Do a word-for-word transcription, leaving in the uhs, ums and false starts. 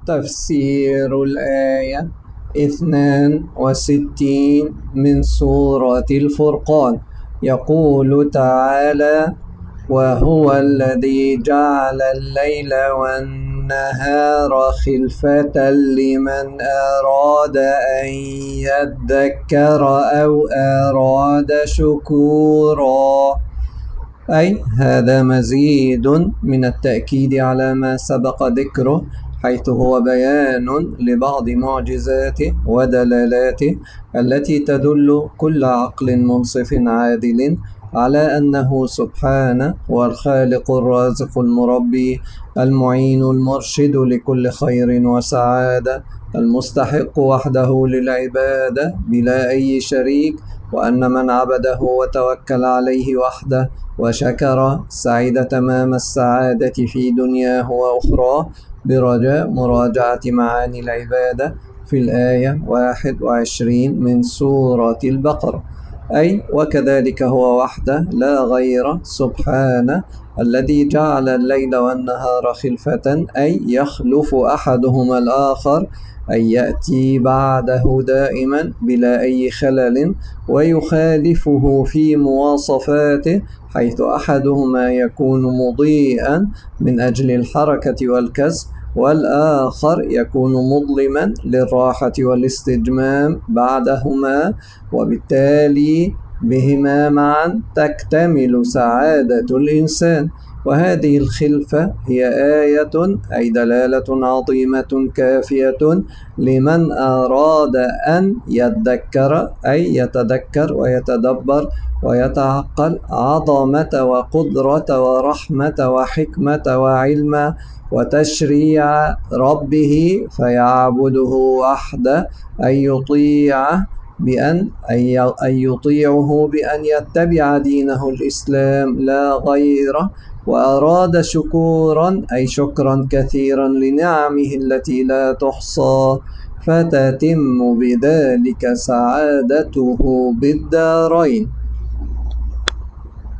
تفسير الآية اثنان وستين من سورة الفرقان. يقول تعالى: وهو الذي جعل الليل والنهار خلفة لمن أراد أن يذكر أو أراد شكورا. أي هذا مزيد من التأكيد على ما سبق ذكره، حيث هو بيان لبعض معجزاته ودلالاته التي تدل كل عقل منصف عادل على أنه سبحانه هو الخالق الرازق المربي المعين المرشد لكل خير وسعادة، المستحق وحده للعبادة بلا أي شريك، وأن من عبده وتوكل عليه وحده وشكر سعيد تمام السعادة في دنياه وأخراه، برجاء مراجعة معاني العبادة في الآية واحد وعشرين من سورة البقرة. أي وكذلك هو وحده لا غير سبحانه الذي جعل الليل والنهار خلفة، أي يخلف أحدهما الآخر، أي يأتي بعده دائما بلا أي خلل، ويخالفه في مواصفاته، حيث أحدهما يكون مضيئا من أجل الحركة والكسب، والآخر يكون مظلما للراحة والاستجمام بعدهما، وبالتالي بهما معا تكتمل سعادة الإنسان. وهذه الخلفة هي آية أي دلالة عظيمة كافية لمن أراد أن يذكر، أي يتذكر ويتدبر ويتعقل عظمة وقدرة ورحمة وحكمة وعلم وتشريع ربه فيعبده وحده، أن يطيعه بأن أن يطيعه بأن يتبع دينه الإسلام لا غيره، وأراد شكورا أي شكرا كثيرا لنعمه التي لا تحصى، فتتم بذلك سعادته بالدارين.